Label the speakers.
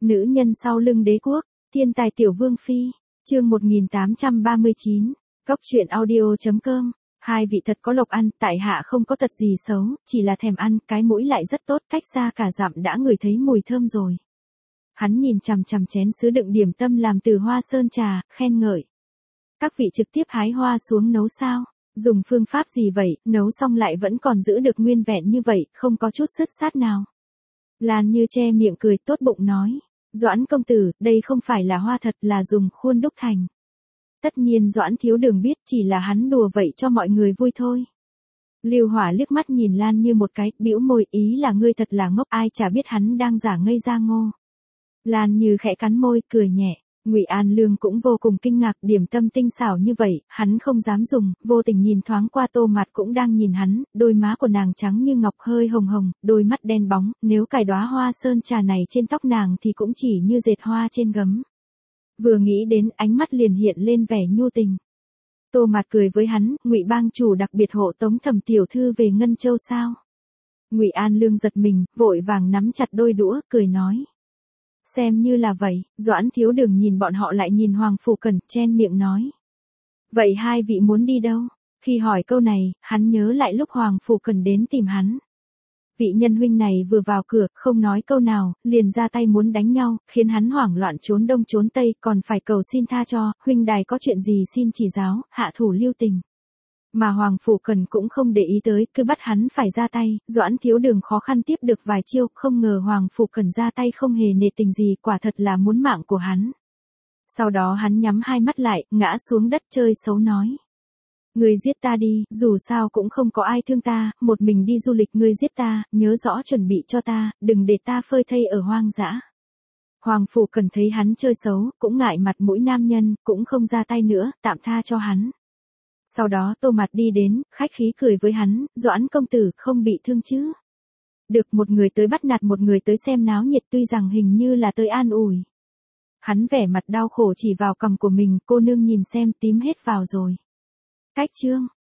Speaker 1: Nữ nhân sau lưng đế quốc, thiên tài tiểu vương phi, chương 1839, cốc truyện audio.com. Hai vị thật có lộc ăn, tại hạ không có tật gì xấu, chỉ là thèm ăn, cái mũi lại rất tốt, cách xa cả dặm đã ngửi thấy mùi thơm rồi. Hắn nhìn chằm chằm chén sứ đựng điểm tâm làm từ hoa sơn trà, khen ngợi. Các vị trực tiếp hái hoa xuống nấu sao? Dùng phương pháp gì vậy, nấu xong lại vẫn còn giữ được nguyên vẹn như vậy, không có chút sứt sát nào. Lan Như che miệng cười tốt bụng nói. Doãn công tử, đây không phải là hoa thật là dùng khuôn đúc thành. Tất nhiên Doãn thiếu đường biết chỉ là hắn đùa vậy cho mọi người vui thôi. Lưu Hỏa liếc mắt nhìn Lan Như một cái, bĩu môi, ý là ngươi thật là ngốc, ai chả biết hắn đang giả ngây ra ngô. Lan Như khẽ cắn môi, cười nhẹ. Ngụy An Lương cũng vô cùng kinh ngạc, điểm tâm tinh xảo như vậy, hắn không dám dùng, vô tình nhìn thoáng qua Tô Mạt cũng đang nhìn hắn, đôi má của nàng trắng như ngọc hơi hồng hồng, đôi mắt đen bóng, nếu cài đóa hoa sơn trà này trên tóc nàng thì cũng chỉ như dệt hoa trên gấm. Vừa nghĩ đến, ánh mắt liền hiện lên vẻ nhu tình. Tô Mạt cười với hắn, Ngụy bang chủ đặc biệt hộ tống Thẩm tiểu thư về Ngân Châu sao? Ngụy An Lương giật mình, vội vàng nắm chặt đôi đũa, cười nói. Xem như là vậy, Doãn thiếu đường nhìn bọn họ lại nhìn Hoàng Phủ Cẩn, chen miệng nói. Vậy hai vị muốn đi đâu? Khi hỏi câu này, hắn nhớ lại lúc Hoàng Phủ Cẩn đến tìm hắn. Vị nhân huynh này vừa vào cửa, không nói câu nào, liền ra tay muốn đánh nhau, khiến hắn hoảng loạn trốn đông trốn tây, còn phải cầu xin tha cho, huynh đài có chuyện gì xin chỉ giáo, hạ thủ lưu tình. Mà Hoàng Phủ Cẩn cũng không để ý tới, cứ bắt hắn phải ra tay, Doãn thiếu đường khó khăn tiếp được vài chiêu, không ngờ Hoàng Phủ Cẩn ra tay không hề nể tình gì, quả thật là muốn mạng của hắn. Sau đó hắn nhắm hai mắt lại, ngã xuống đất chơi xấu nói. Ngươi giết ta đi, dù sao cũng không có ai thương ta, một mình đi du lịch ngươi giết ta, nhớ rõ chuẩn bị cho ta, đừng để ta phơi thây ở hoang dã. Hoàng Phủ Cẩn thấy hắn chơi xấu, cũng ngại mặt mũi nam nhân, cũng không ra tay nữa, tạm tha cho hắn. Sau đó Tô Mạt đi đến, khách khí cười với hắn, Doãn công tử không bị thương chứ. Được, một người tới bắt nạt một người tới xem náo nhiệt, tuy rằng hình như là tới an ủi. Hắn vẻ mặt đau khổ chỉ vào cằm của mình, cô nương nhìn xem tím hết vào rồi. Cách chương.